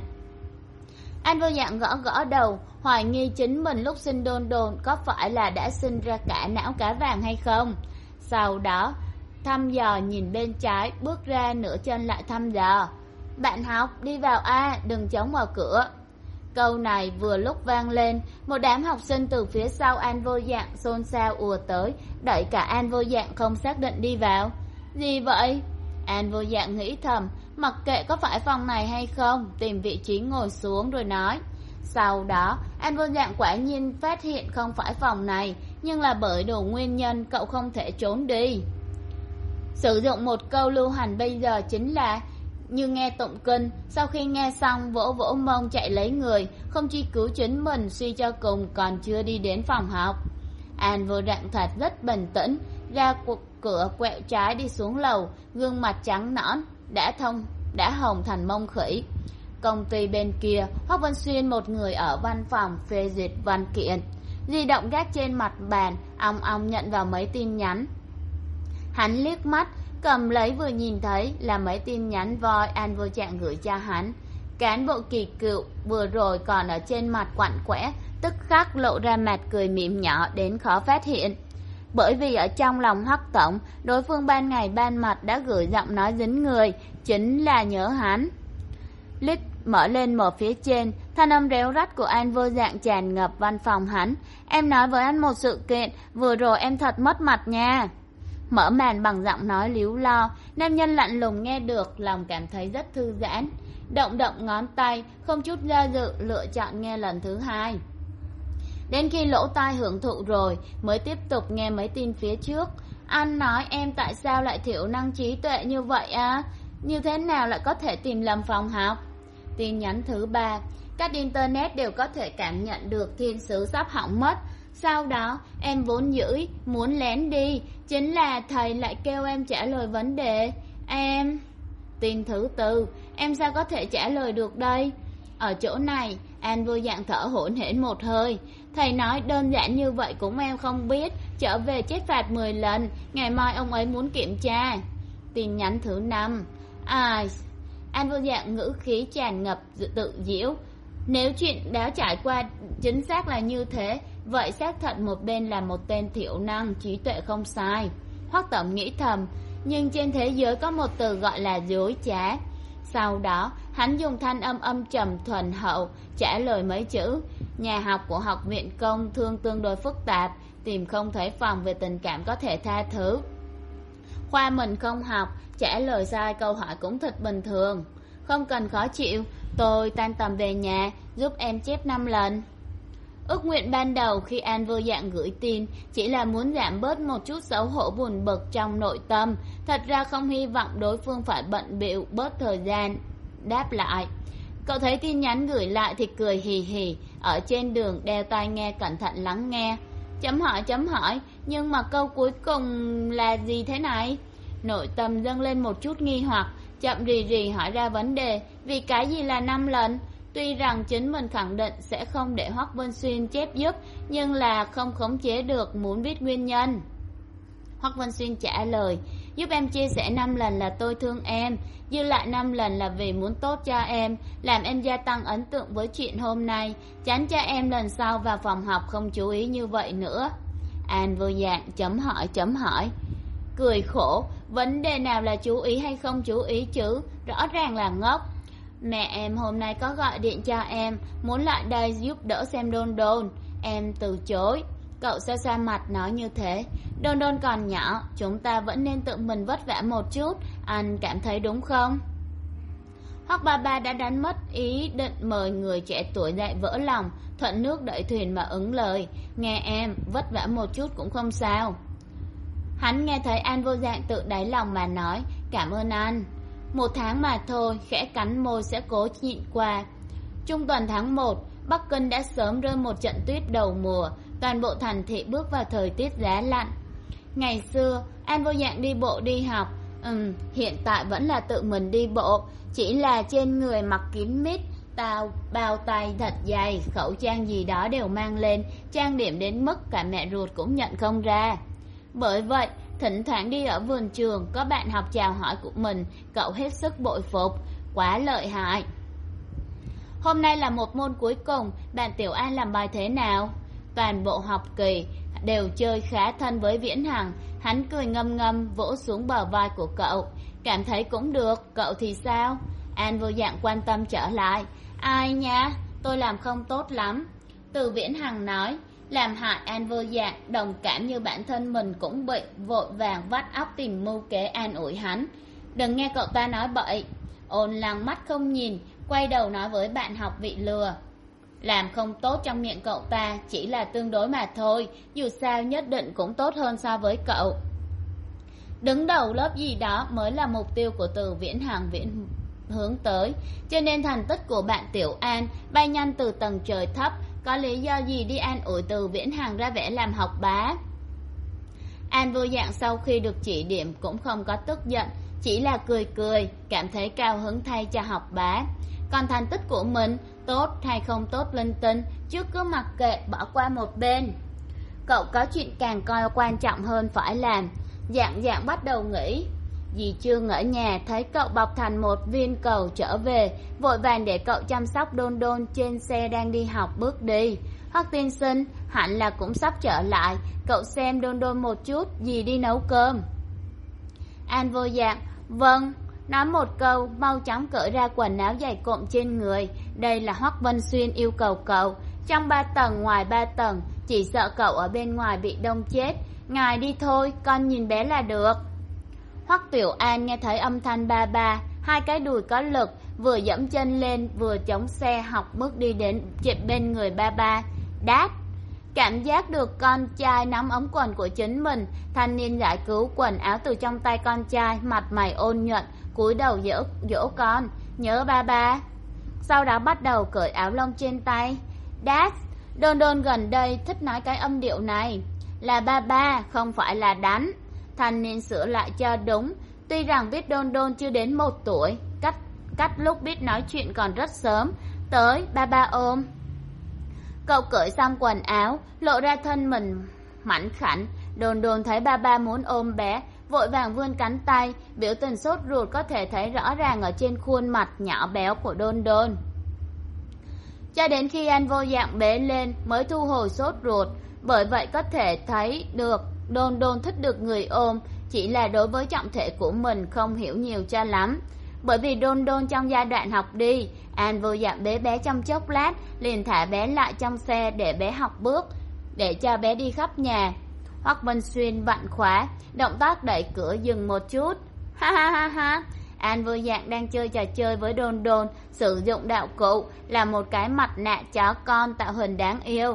An vô dạng gõ gõ đầu, hoài nghi chính mình lúc sinh Đôn Đôn có phải là đã sinh ra cả não cá vàng hay không. Sau đó, thăm dò nhìn bên trái, bước ra nửa chân lại thăm dò. Bạn học, đi vào a, đừng chống vào cửa. Câu này vừa lúc vang lên, một đám học sinh từ phía sau An vô dạng xôn xao ùa tới, đẩy cả An vô dạng không xác định đi vào. Gì vậy? An vô dạng nghĩ thầm, mặc kệ có phải phòng này hay không, tìm vị trí ngồi xuống rồi nói. Sau đó, An vô dạng quả nhiên phát hiện không phải phòng này, nhưng là bởi đủ nguyên nhân cậu không thể trốn đi. Sử dụng một câu lưu hành bây giờ chính là như nghe tụng kinh, sau khi nghe xong vỗ vỗ mông chạy lấy người, không truy cứu chính mình, suy cho cùng còn chưa đi đến phòng học. An vô dạng thật rất bình tĩnh, ra cuộc cửa quẹo trái đi xuống lầu, gương mặt trắng nõn, đã thông đã hồng thành mông khỉ. Công ty bên kia, Hoắc Vân Xuyên một người ở văn phòng phê duyệt văn kiện, di động gác trên mặt bàn, ong ong nhận vào mấy tin nhắn. Hắn liếc mắt, cầm lấy vừa nhìn thấy là mấy tin nhắn voi An vô trạng gửi cho hắn. Cán bộ kỳ cựu vừa rồi còn ở trên mặt quặn quẽ, tức khắc lộ ra mặt cười mỉm nhỏ đến khó phát hiện. Bởi vì ở trong lòng Hoắc tổng, đối phương ban ngày ban mặt đã gửi giọng nói dính người, chính là nhớ hắn. Lít mở lên một phía trên, thanh âm réo rắt của An vô dạng tràn ngập văn phòng hắn. Em nói với anh một sự kiện, vừa rồi em thật mất mặt nha. Mở màn bằng giọng nói líu lo, nam nhân lạnh lùng nghe được, lòng cảm thấy rất thư giãn. Động động ngón tay, không chút do dự, lựa chọn nghe lần thứ hai. Đến khi lỗ tai hưởng thụ rồi, mới tiếp tục nghe mấy tin phía trước. Anh nói em tại sao lại thiểu năng trí tuệ như vậy à? Như thế nào lại có thể tìm lầm phòng học? Tin nhắn thứ ba, các internet đều có thể cảm nhận được thiên sứ sắp hỏng mất. Sau đó, em vốn dữ, muốn lén đi, chính là thầy lại kêu em trả lời vấn đề. Em... Tin thứ tư, em sao có thể trả lời được đây? Ở chỗ này, An vô dạng thở hổn hển một hơi. Thầy nói đơn giản như vậy cũng em không biết, trở về chết phạt mười lần, ngày mai ông ấy muốn kiểm tra. Tin nhắn thứ năm, ai... An vô dạng ngữ khí tràn ngập tự giễu. Nếu chuyện đã trải qua chính xác là như thế, vậy xác thật một bên là một tên thiểu năng, trí tuệ không sai. Hoắc tổng nghĩ thầm, nhưng trên thế giới có một từ gọi là dối trá. Sau đó, hắn dùng thanh âm âm trầm thuần hậu, trả lời mấy chữ. Nhà học của học viện công thương tương đối phức tạp, tìm không thấy phòng về tình cảm có thể tha thứ. Khoa mình không học, trả lời sai câu hỏi cũng thật bình thường. Không cần khó chịu, tôi tan tầm về nhà, giúp em chép năm lần. Ước nguyện ban đầu khi An Vô Dạng gửi tin chỉ là muốn giảm bớt một chút xấu hổ buồn bực trong nội tâm, thật ra không hy vọng đối phương phải bận bịu bớt thời gian đáp lại. Cậu thấy tin nhắn gửi lại thì cười hì hì, ở trên đường đeo tai nghe cẩn thận lắng nghe. Chấm hỏi chấm hỏi, nhưng mà câu cuối cùng là gì thế này? Nội tâm dâng lên một chút nghi hoặc, chậm rì rì hỏi ra vấn đề, vì cái gì là năm lần? Tuy rằng chính mình khẳng định sẽ không để Hoắc Vân Xuyên chép giúp, nhưng là không khống chế được muốn biết nguyên nhân. Hoắc Vân Xuyên trả lời, giúp em chia sẻ năm lần là tôi thương em, dư lại năm lần là vì muốn tốt cho em, làm em gia tăng ấn tượng với chuyện hôm nay, tránh cho em lần sau vào phòng học không chú ý như vậy nữa. An Vô Dạng chấm hỏi chấm hỏi, cười khổ, vấn đề nào là chú ý hay không chú ý chứ, rõ ràng là ngốc. Mẹ em hôm nay có gọi điện cho em, muốn lại đây giúp đỡ xem Đôn Đôn, em từ chối. Cậu xoa xoa mặt nói như thế, Đôn Đôn còn nhỏ, chúng ta vẫn nên tự mình vất vả một chút, anh cảm thấy đúng không? Hoắc ba ba đã đánh mất ý định mời người trẻ tuổi dạy vỡ lòng, thuận nước đẩy thuyền mà ứng lời, nghe em, vất vả một chút cũng không sao. Hắn nghe thấy An Vô Dạng tự đáy lòng mà nói, cảm ơn anh. Một tháng mà thôi, khẽ cắn môi sẽ cố nhịn qua. Trung tuần tháng một, Bắc Kinh đã sớm rơi một trận tuyết đầu mùa, toàn bộ thành thị bước vào thời tiết giá lạnh. Ngày xưa, An Vô Dạng đi bộ đi học, ừm, hiện tại vẫn là tự mình đi bộ, chỉ là trên người mặc kín mít, tao bao tay thật dày, khẩu trang gì đó đều mang lên, trang điểm đến mức cả mẹ ruột cũng nhận không ra. Bởi vậy, thỉnh thoảng đi ở vườn trường, có bạn học chào hỏi của mình, cậu hết sức bội phục, quá lợi hại. Hôm nay là một môn cuối cùng, bạn Tiểu An làm bài thế nào? Toàn bộ học kỳ đều chơi khá thân với Viễn Hằng, hắn cười ngâm ngâm vỗ xuống bờ vai của cậu, cảm thấy cũng được, cậu thì sao? An Vô Dạng quan tâm trở lại, ai nha, tôi làm không tốt lắm. Từ Viễn Hằng nói, làm hại An Vô Dạng, đồng cảm như bản thân mình cũng bị, vội vàng vắt óc tìm mưu kế an ủi hắn. Đừng nghe cậu ta nói bậy. Ôn Lăng mắt không nhìn, quay đầu nói với bạn học bị lừa. Làm không tốt trong miệng cậu ta chỉ là tương đối mà thôi, dù sao nhất định cũng tốt hơn so với cậu. Đứng đầu lớp gì đó mới là mục tiêu của Từ Viễn Hằng viễn hướng tới, cho nên thành tích của bạn Tiểu An bay nhanh từ tầng trời thấp, có lý do gì đi an ủi Từ Viễn Hằng ra vẻ làm học bá? An Vô Dạng sau khi được chỉ điểm cũng không có tức giận, chỉ là cười cười, cảm thấy cao hứng thay cho học bá. Còn thành tích của mình, tốt hay không tốt linh tinh, chứ cứ mặc kệ bỏ qua một bên. Cậu có chuyện càng coi quan trọng hơn phải làm. Dạng Dạng bắt đầu nghĩ. Dì Trương ở nhà thấy cậu bọc thành một viên cầu trở về, vội vàng để cậu chăm sóc Đôn Đôn trên xe đang đi học bước đi. Hoắc tiên sinh hẳn là cũng sắp trở lại, cậu xem Đôn Đôn một chút, dì đi nấu cơm. An Vô Dạng, vâng. Nói một câu, mau chóng cởi ra quần áo dày cộm trên người. Đây là Hoắc Vân Xuyên yêu cầu cậu. Trong ba tầng ngoài ba tầng, chỉ sợ cậu ở bên ngoài bị đông chết. Ngài đi thôi, con nhìn bé là được. Hoắc Tiểu An nghe thấy âm thanh ba ba, hai cái đùi có lực, vừa dẫm chân lên vừa chống xe học bước đi đến bên người ba ba. Đát! Cảm giác được con trai nắm ống quần của chính mình, thanh niên giải cứu quần áo từ trong tay con trai, mặt mày ôn nhuận, cúi đầu dỗ, dỗ con, nhớ ba ba. Sau đó bắt đầu cởi áo lông trên tay. Đát! Đôn Đôn gần đây thích nói cái âm điệu này. Là ba ba, không phải là đánh. Thanh niên sửa lại cho đúng, tuy rằng biết Đôn Đôn chưa đến một tuổi, cách, cách lúc biết nói chuyện còn rất sớm. Tới, ba ba ôm. Cậu cởi xong quần áo, lộ ra thân mình mảnh khảnh. Đôn Đôn thấy ba ba muốn ôm bé, vội vàng vươn cánh tay, biểu tình sốt ruột có thể thấy rõ ràng ở trên khuôn mặt nhỏ béo của Đôn Đôn. Cho đến khi An Vô Dạng bế lên mới thu hồi sốt ruột, bởi vậy có thể thấy được Đôn Đôn thích được người ôm, chỉ là đối với trọng thể của mình không hiểu nhiều cho lắm. Bởi vì Đôn Đôn trong giai đoạn học đi, An Vô Dạng bế bé trong chốc lát, liền thả bé lại trong xe để bé học bước, để cho bé đi khắp nhà. Hoắc Vân Xuyên vặn khóa, động tác đẩy cửa dừng một chút. Ha ha ha ha! An Vô Dạng đang chơi trò chơi với Đôn Đôn, sử dụng đạo cụ là một cái mặt nạ chó con tạo hình đáng yêu.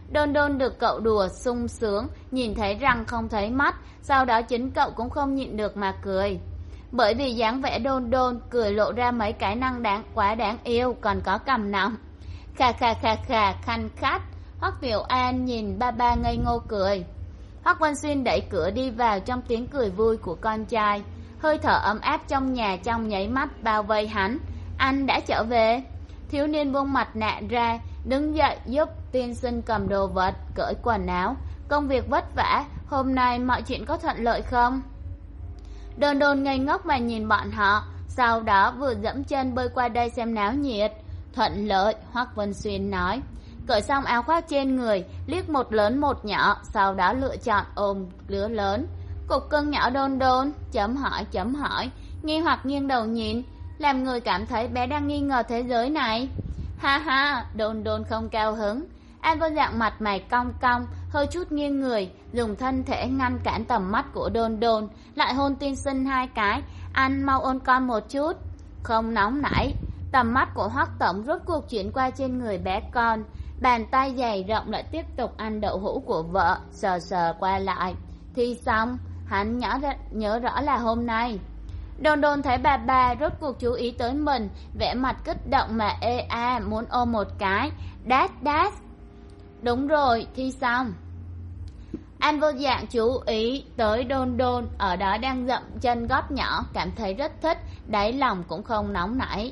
Đôn Đôn được cậu đùa sung sướng, nhìn thấy răng không thấy mắt, sau đó chính cậu cũng không nhịn được mà cười. Bởi vì dáng vẻ Đôn Đôn cười lộ ra mấy cái năng đáng quá đáng yêu, còn có cằm nóng. Khà khà khà khà khanh khách. Hoắc Tiểu An nhìn ba ba ngây ngô cười. Hoắc Vân Xuyên đẩy cửa đi vào trong tiếng cười vui của con trai. Hơi thở ấm áp trong nhà trong nháy mắt bao vây hắn. Anh đã trở về. Thiếu niên buông mặt nạ ra, đứng dậy giúp tiên sinh cầm đồ vật, cởi quần áo. Công việc vất vả, hôm nay mọi chuyện có thuận lợi không? Đôn Đôn ngây ngốc mà nhìn bọn họ, sau đó vừa dẫm chân bơi qua đây xem náo nhiệt. Thuận lợi, Hoắc Vân Xuyên nói. Cởi xong áo khoác trên người, liếc một lớn một nhỏ, sau đó lựa chọn ôm lứa lớn. Cục cưng nhỏ Đôn Đôn, chấm hỏi chấm hỏi, nghi hoặc nghiêng đầu nhìn, làm người cảm thấy bé đang nghi ngờ thế giới này. Ha ha, Đôn Đôn không cao hứng. An Vô Dạng mặt mày cong cong, hơi chút nghiêng người, dùng thân thể ngăn cản tầm mắt của Đôn Đôn, lại hôn tiên sinh hai cái. Anh mau ôn con một chút. Không nóng nảy. Tầm mắt của Hoắc tổng rốt cuộc chuyển qua trên người bé con. Bàn tay dày rộng lại tiếp tục ăn đậu hũ của vợ, sờ sờ qua lại. Thi xong, hắn nhớ, nhớ rõ là hôm nay. Đôn Đôn thấy bà bà rốt cuộc chú ý tới mình, vẻ mặt kích động mà ê a muốn ôm một cái. Đát đát. Đúng rồi, thi xong. An Vô Dạng chú ý tới Đôn Đôn ở đó đang dậm chân gót nhỏ, cảm thấy rất thích, đáy lòng cũng không nóng nảy.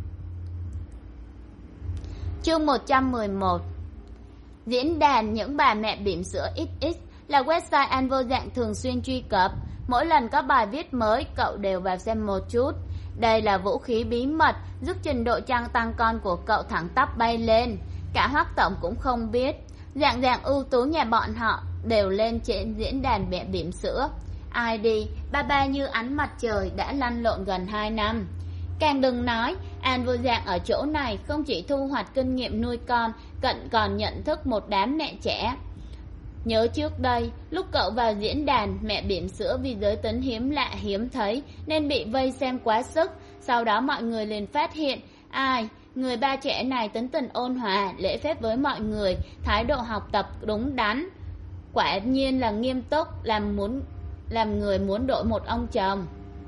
Chương một trăm mười một. Diễn đàn những bà mẹ bỉm sữa ích ích là website An Vô Dạng thường xuyên truy cập. Mỗi lần có bài viết mới, cậu đều vào xem một chút. Đây là vũ khí bí mật giúp trình độ trang tăng con của cậu thẳng tắp bay lên. Cả Hoắc tổng cũng không biết. Dạng dạng ưu tú nhà bọn họ đều lên trên diễn đàn mẹ bỉm sữa. Ai đi, ba ba như ánh mặt trời đã lăn lộn gần hai năm. Càng đừng nói, An Vô Dạng ở chỗ này không chỉ thu hoạch kinh nghiệm nuôi con, cận còn nhận thức một đám mẹ trẻ. Nhớ trước đây, lúc cậu vào diễn đàn mẹ bỉm sữa vì giới tính hiếm lạ hiếm thấy nên bị vây xem quá sức, sau đó mọi người liền phát hiện, ai, người ba trẻ này tính tình ôn hòa, lễ phép với mọi người, thái độ học tập đúng đắn. Quả nhiên là nghiêm túc, làm muốn làm người muốn đổi một ông chồng.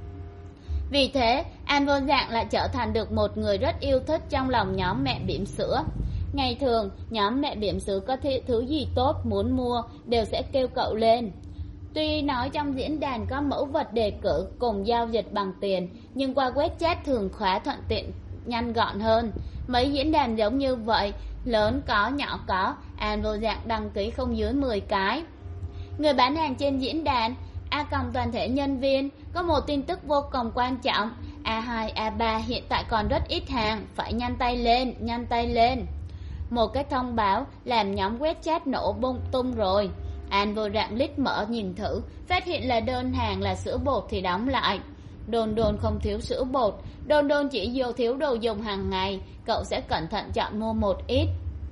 Vì thế, An Vô Dạng lại trở thành được một người rất yêu thích trong lòng nhóm mẹ bỉm sữa. Ngày thường, nhóm mẹ bỉm sữa có thứ gì tốt muốn mua đều sẽ kêu cậu lên. Tuy nói trong diễn đàn có mẫu vật đề cử cùng giao dịch bằng tiền, nhưng qua web chat thường khóa thuận tiện nhanh gọn hơn. Mấy diễn đàn giống như vậy, lớn có nhỏ có, An Vô Dạng đăng ký không dưới mười cái. Người bán hàng trên diễn đàn A còng toàn thể nhân viên có một tin tức vô cùng quan trọng. A hai, A ba hiện tại còn rất ít hàng, phải nhanh tay lên, nhanh tay lên. Một cái thông báo làm nhóm web chat nổ bung tung rồi. An Vô Dạng lít mở nhìn thử, phát hiện là đơn hàng là sữa bột thì đóng lại. Đôn Đôn không thiếu sữa bột, Đôn Đôn chỉ vô thiếu đồ dùng hàng ngày, cậu sẽ cẩn thận chọn mua một ít.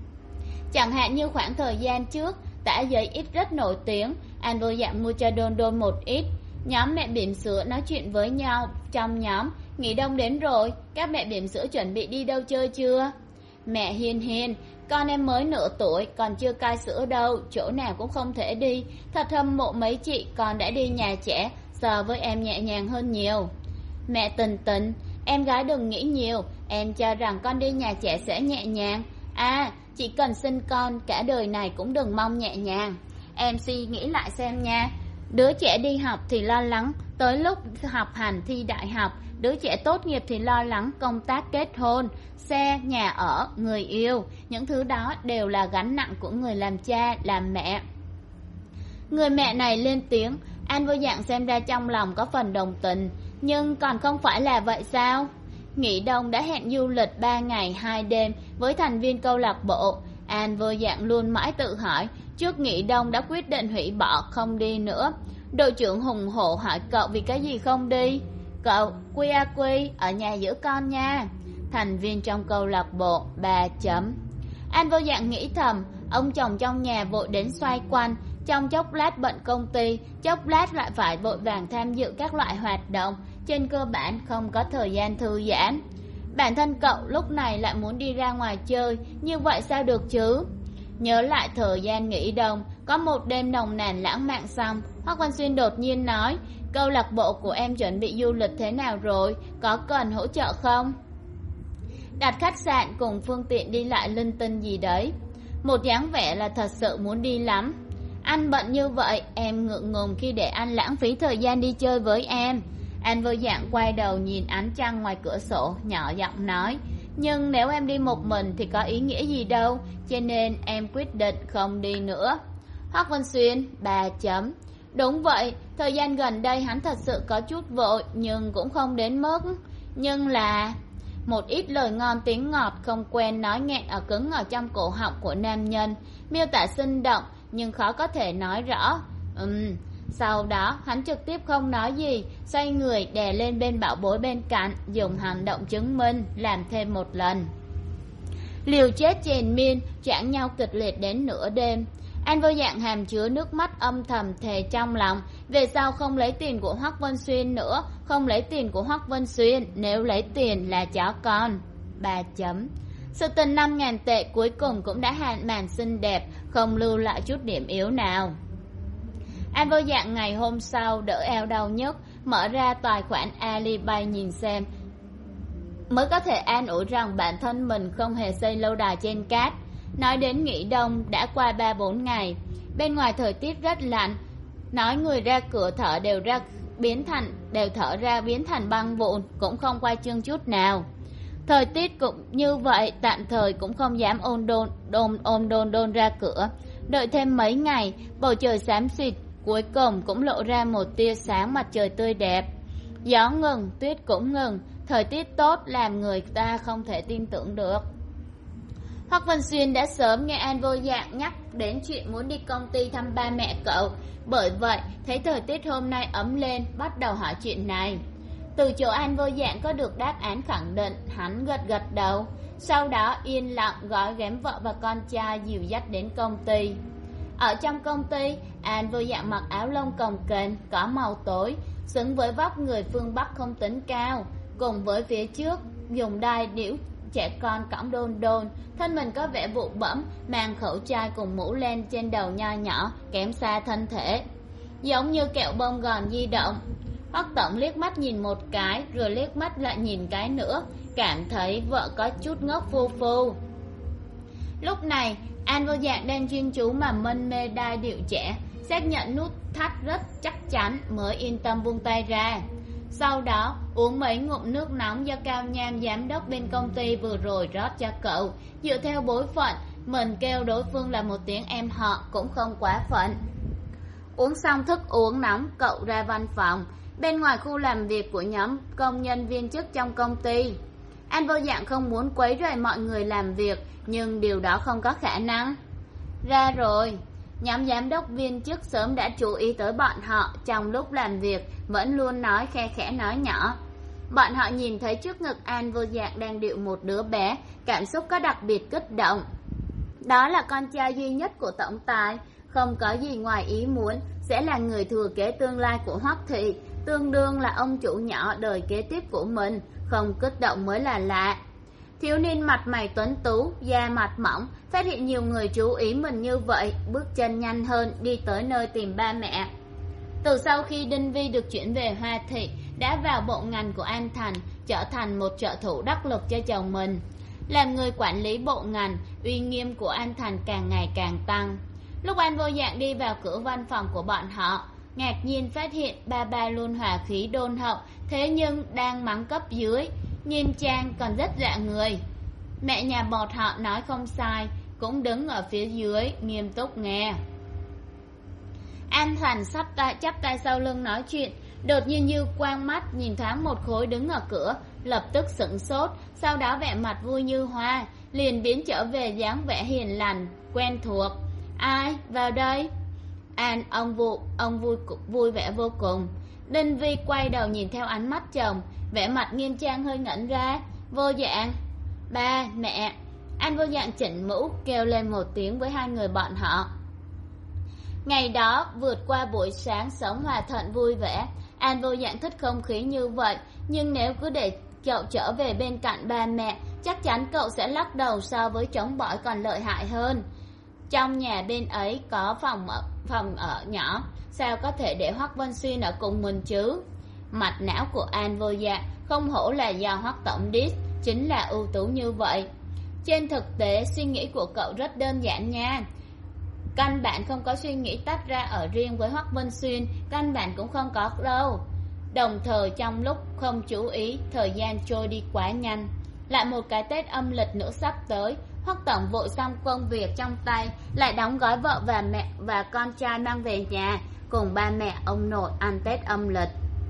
Chẳng hạn như khoảng thời gian trước, tã giấy ít rất nổi tiếng, An Vô Dạng mua cho Đôn Đôn một ít. Nhóm mẹ bỉm sữa nói chuyện với nhau trong nhóm, nghỉ đông đến rồi, các mẹ bỉm sữa chuẩn bị đi đâu chơi chưa? Mẹ Hiên Hiên, con em mới nửa tuổi, còn chưa cai sữa đâu, chỗ nào cũng không thể đi. Thật hâm mộ mấy chị, con đã đi nhà trẻ, so với em nhẹ nhàng hơn nhiều. Mẹ Tình Tình, em gái đừng nghĩ nhiều, em cho rằng con đi nhà trẻ sẽ nhẹ nhàng. À, chỉ cần sinh con, cả đời này cũng đừng mong nhẹ nhàng. Em suy nghĩ lại xem nha. Đứa trẻ đi học thì lo lắng, tới lúc học hành thi đại học. Đứa trẻ tốt nghiệp thì lo lắng công tác kết hôn, xe, nhà ở, người yêu. Những thứ đó đều là gánh nặng của người làm cha, làm mẹ. Người mẹ này lên tiếng, An Vô Dạng xem ra trong lòng có phần đồng tình. Nhưng còn không phải là vậy sao? Nghỉ đông đã hẹn du lịch ba ngày hai đêm với thành viên câu lạc bộ. An Vô Dạng luôn mãi tự hỏi, trước nghỉ đông đã quyết định hủy bỏ không đi nữa. Đội trưởng hùng hổ hỏi cậu vì cái gì không đi. Cậu, quy a quy, ở nhà giữ con nha. Thành viên trong câu lạc bộ, ba chấm. An Vô Dạng nghĩ thầm, ông chồng trong nhà vội đến xoay quanh, trong chốc lát bận công ty, chốc lát lại phải vội vàng tham dự các loại hoạt động, trên cơ bản không có thời gian thư giãn. Bản thân cậu lúc này lại muốn đi ra ngoài chơi, như vậy sao được chứ? Nhớ lại thời gian nghỉ đông, có một đêm nồng nàn lãng mạn xong, Hoắc Văn Xuyên đột nhiên nói, câu lạc bộ của em chuẩn bị du lịch thế nào rồi, có cần hỗ trợ không? Đặt khách sạn cùng phương tiện đi lại linh tinh gì đấy. Một dáng vẻ là thật sự muốn đi lắm. Anh bận như vậy, em ngượng ngùng khi để anh lãng phí thời gian đi chơi với em. Anh vô dạng quay đầu nhìn ánh trăng ngoài cửa sổ, nhỏ giọng nói, nhưng nếu em đi một mình thì có ý nghĩa gì đâu, cho nên em quyết định không đi nữa. Hoắc Văn Xuyên, ba chấm. Đúng vậy, thời gian gần đây hắn thật sự có chút vội, nhưng cũng không đến mức. Nhưng là... Một ít lời ngon tiếng ngọt không quen nói nghẹn ở cứng ở trong cổ họng của nam nhân, miêu tả sinh động nhưng khó có thể nói rõ. Ừm, sau đó hắn trực tiếp không nói gì, xoay người đè lên bên bảo bối bên cạnh, dùng hành động chứng minh, làm thêm một lần. Liều chết triền miên, choảng nhau kịch liệt đến nửa đêm. Anh vô dạng hàm chứa nước mắt âm thầm thề trong lòng, về sau không lấy tiền của Hoắc Vân Xuyên nữa, không lấy tiền của Hoắc Vân Xuyên, nếu lấy tiền là chó con. Ba chấm. Sự tình năm ngàn tệ cuối cùng cũng đã hạn màn xinh đẹp, không lưu lại chút điểm yếu nào. Anh vô dạng ngày hôm sau đỡ eo đau nhức, mở ra tài khoản Alipay nhìn xem, mới có thể an ủi rằng bản thân mình không hề xây lâu đài trên cát. Nói đến nghỉ đông đã qua ba bốn ngày, bên ngoài thời tiết rất lạnh, nói người ra cửa thở đều ra biến thành đều thở ra biến thành băng vụn, cũng không qua chương chút nào. Thời tiết cũng như vậy, tạm thời cũng không dám ôn đôn đôn ôm đôn đôn ra cửa. Đợi thêm mấy ngày, bầu trời xám xịt, cuối cùng cũng lộ ra một tia sáng mặt trời tươi đẹp. Gió ngừng, tuyết cũng ngừng, thời tiết tốt làm người ta không thể tin tưởng được. Hoắc Văn Xuyên đã sớm nghe An vô dạng nhắc đến chuyện muốn đi công ty thăm ba mẹ cậu, bởi vậy thấy thời tiết hôm nay ấm lên, bắt đầu hỏi chuyện này. Từ chỗ An vô dạng có được đáp án khẳng định, hắn gật gật đầu, sau đó yên lặng gói ghém vợ và con trai dìu dắt đến công ty. Ở trong công ty, An vô dạng mặc áo lông cồng kềnh có màu tối, xứng với vóc người phương Bắc không tính cao, cùng với phía trước dùng đai đĩu trẻ con cõng đôn đôn, thân mình có vẻ bụ bẫm, mang khẩu trang cùng mũ len trên đầu nho nhỏ, kém xa thân thể, giống như kẹo bông gòn di động. Hoắc tổng liếc mắt nhìn một cái, rồi liếc mắt lại nhìn cái nữa, cảm thấy vợ có chút ngốc phu phu. Lúc này, An vô dạng đang chuyên chú mà mân mê đai điệu trẻ, xác nhận nút thắt rất chắc chắn mới yên tâm buông tay ra. Sau đó uống mấy ngụm nước nóng do Cao Nham giám đốc bên công ty vừa rồi rót cho cậu, dựa theo bối phận mình kêu đối phương là một tiếng em họ cũng không quá phận. Uống xong thức uống nóng, cậu ra văn phòng, bên ngoài khu làm việc của nhóm công nhân viên chức trong công ty. An vô dạng không muốn quấy rầy mọi người làm việc, nhưng điều đó không có khả năng. Ra rồi, nhóm giám đốc viên chức sớm đã chú ý tới bọn họ, trong lúc làm việc vẫn luôn nói khe khẽ nói nhỏ. Bọn họ nhìn thấy trước ngực An vô dạng đang điệu một đứa bé, cảm xúc có đặc biệt kích động. Đó là con trai duy nhất của tổng tài, không có gì ngoài ý muốn, sẽ là người thừa kế tương lai của Hoắc thị, tương đương là ông chủ nhỏ đời kế tiếp của mình, không kích động mới là lạ. Thiếu niên mặt mày tuấn tú, da mặt mỏng, phát hiện nhiều người chú ý mình như vậy, bước chân nhanh hơn đi tới nơi tìm ba mẹ. Từ sau khi Đinh Vi được chuyển về Hoa thị, đã vào bộ ngành của An Thành, trở thành một trợ thủ đắc lực cho chồng mình. Làm người quản lý bộ ngành, uy nghiêm của An Thành càng ngày càng tăng. Lúc An vô dạng đi vào cửa văn phòng của bọn họ, ngạc nhiên phát hiện ba ba luôn hòa khí đôn hậu, thế nhưng đang mắng cấp dưới, nghiêm trang còn rất dọa người. Mẹ nhà bọt họ nói không sai, cũng đứng ở phía dưới nghiêm túc nghe. An Thành sắp tay chắp tay sau lưng nói chuyện, đột nhiên như quang mắt nhìn thoáng một khối đứng ở cửa, lập tức sững sốt, sau đó vẻ mặt vui như hoa, liền biến trở về dáng vẻ hiền lành quen thuộc. Ai vào đây? An ông vui ông vui vui vẻ vô cùng. Đinh Vi quay đầu nhìn theo ánh mắt chồng, vẻ mặt nghiêm trang hơi ngẩn ra. Vô dạng, ba mẹ. An vô dạng chỉnh mũ kêu lên một tiếng với hai người bọn họ. Ngày đó vượt qua buổi sáng sống hòa thuận vui vẻ. An vô dạng thích không khí như vậy, nhưng nếu cứ để cậu trở về bên cạnh ba mẹ, chắc chắn cậu sẽ lắc đầu so với chống bỏi còn lợi hại hơn. Trong nhà bên ấy có phòng ở, phòng ở nhỏ, sao có thể để Hoắc Vân Xuyên ở cùng mình chứ? Mạch não của An Vô Dạ không hổ là do Hoắc tổng đít, chính là ưu tú như vậy. Trên thực tế suy nghĩ của cậu rất đơn giản nha, căn bản không có suy nghĩ tách ra ở riêng với Hoắc Vân Xuyên, căn bản cũng không có đâu. Đồng thời trong lúc không chú ý, thời gian trôi đi quá nhanh. Lại một cái Tết âm lịch nữa sắp tới, Hoắc tổng vội xong công việc trong tay, lại đóng gói vợ và mẹ và con trai mang về nhà, cùng ba mẹ ông nội ăn Tết âm lịch.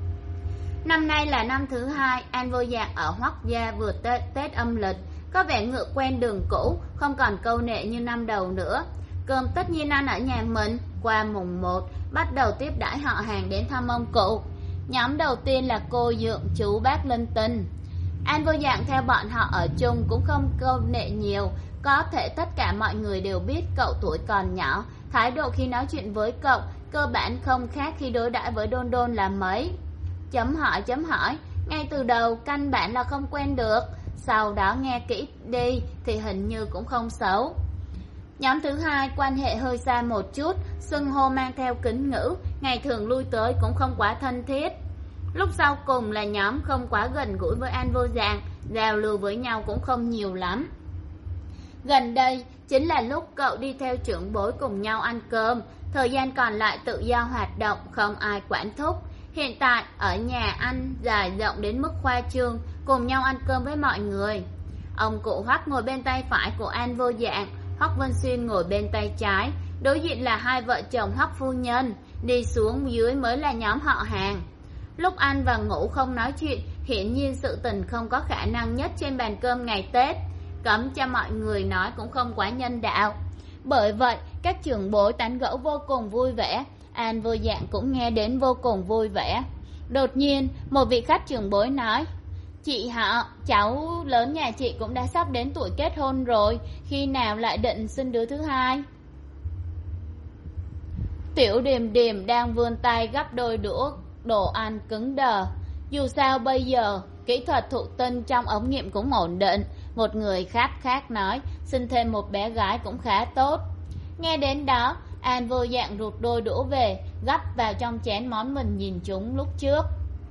Năm nay là năm thứ hai An Vô Dạng ở Hoắc gia vượt Tết, Tết âm lịch, có vẻ ngựa quen đường cũ, không còn câu nệ như năm đầu nữa. Cơm tất nhiên ăn ở nhà mình, qua mùng một bắt đầu tiếp đãi họ hàng đến thăm ông cụ. Nhóm đầu tiên là cô Dượng, chú bác linh tinh. An Vô Dạng theo bọn họ ở chung cũng không câu nệ nhiều, có thể tất cả mọi người đều biết cậu tuổi còn nhỏ, thái độ khi nói chuyện với cậu cơ bản không khác khi đối đãi với Đôn Đôn là mấy. Chấm hỏi chấm hỏi, ngay từ đầu căn bản là không quen được, sau đó nghe kỹ đi thì hình như cũng không xấu. Nhóm thứ hai quan hệ hơi xa một chút, xưng hô mang theo kính ngữ, ngày thường lui tới cũng không quá thân thiết. Lúc sau cùng là nhóm không quá gần gũi với An Vô Dạng, giao lưu với nhau cũng không nhiều lắm. Gần đây chính là lúc cậu đi theo trưởng bối cùng nhau ăn cơm, thời gian còn lại tự do hoạt động, không ai quản thúc. Hiện tại ở nhà ăn dài rộng đến mức khoa trương, cùng nhau ăn cơm với mọi người. Ông cụ Hoắc ngồi bên tay phải của An Vô Dạng, Hoắc Vân Xuyên ngồi bên tay trái, đối diện là hai vợ chồng Hoắc phu nhân, đi xuống dưới mới là nhóm họ hàng. Lúc ăn và ngủ không nói chuyện, hiển nhiên sự tình không có khả năng nhất trên bàn cơm ngày Tết, cấm cho mọi người nói cũng không quá nhân đạo. Bởi vậy các trưởng bối tán gẫu vô cùng vui vẻ, An Vô Dạng cũng nghe đến vô cùng vui vẻ. Đột nhiên một vị khách trưởng bối nói: "Chị họ, cháu lớn nhà chị cũng đã sắp đến tuổi kết hôn rồi, khi nào lại định sinh đứa thứ hai?" Tiểu Điềm Điềm đang vươn tay gắp đôi đũa đồ ăn cứng đờ. Dù sao bây giờ kỹ thuật thụ tinh trong ống nghiệm cũng ổn định. Một người khác khác nói sinh thêm một bé gái cũng khá tốt. Nghe đến đó An Vô Dạng rụt đôi đũa về, gắp vào trong chén món mình nhìn chúng lúc trước.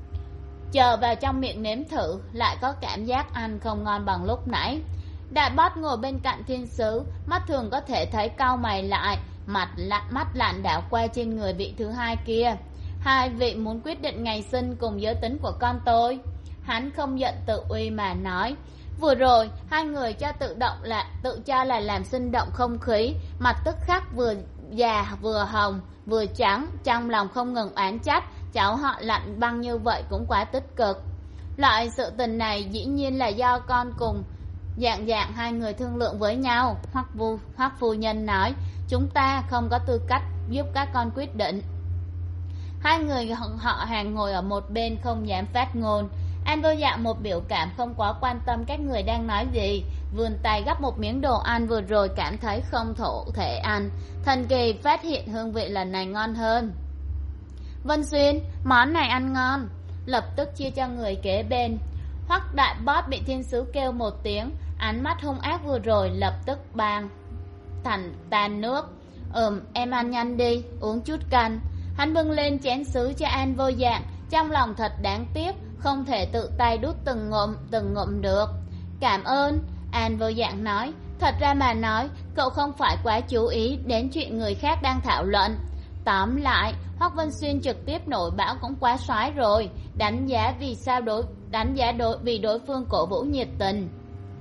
Chờ vào trong miệng nếm thử, lại có cảm giác ăn không ngon bằng lúc nãy. Đại Bót ngồi bên cạnh thiên sứ, mắt thường có thể thấy cau mày lại, mặt lạ, mắt lạnh đảo qua trên người vị thứ hai kia. Hai vị muốn quyết định ngày sinh cùng giới tính của con tôi. Hắn không giận tự uy mà nói: vừa rồi hai người cho tự động là tự cho là làm sinh động không khí, mặt tức khắc vừa già vừa hồng vừa trắng, trong lòng không ngừng oán trách cháu họ lạnh băng như vậy cũng quá tích cực. Loại sự tình này dĩ nhiên là do con cùng Dạng Dạng hai người thương lượng với nhau. Hoắc Vu Hoắc phu nhân nói: chúng ta không có tư cách giúp các con quyết định. Hai người họ hàng ngồi ở một bên không dám phát ngôn. An Vô Dạng một biểu cảm không quá quan tâm các người đang nói gì, vươn tay gắp một miếng đồ ăn vừa rồi cảm thấy không thổ thể ăn, thần kỳ phát hiện hương vị lần này ngon hơn. Vân Xuyên, món này ăn ngon, lập tức chia cho người kế bên. Hoắc Đại Bót bị thiên sứ kêu một tiếng, ánh mắt hung ác vừa rồi lập tức bang thành tan nước. Ừm, em ăn nhanh đi, uống chút canh. Hắn bưng lên chén sứ cho An Vô Dạng, trong lòng thật đáng tiếc, không thể tự tay đút từng ngụm từng ngụm được. Cảm ơn, An Vô Dạng nói. Thật ra mà nói, cậu không phải quá chú ý đến chuyện người khác đang thảo luận. Tóm lại, Hoắc Vân Xuyên trực tiếp nổi bão cũng quá soái rồi, đánh giá vì sao đối đánh giá đối vì đối phương cổ vũ nhiệt tình.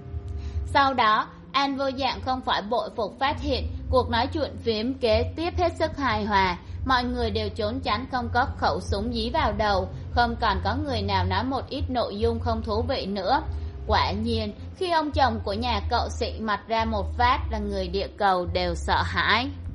Sau đó, An Vô Dạng không phải bội phục phát hiện cuộc nói chuyện phiếm kế tiếp hết sức hài hòa, mọi người đều trốn tránh, không có khẩu súng dí vào đầu, không còn có người nào nói một ít nội dung không thú vị nữa. Quả nhiên, khi ông chồng của nhà cậu xị mặt ra một phát là người địa cầu đều sợ hãi.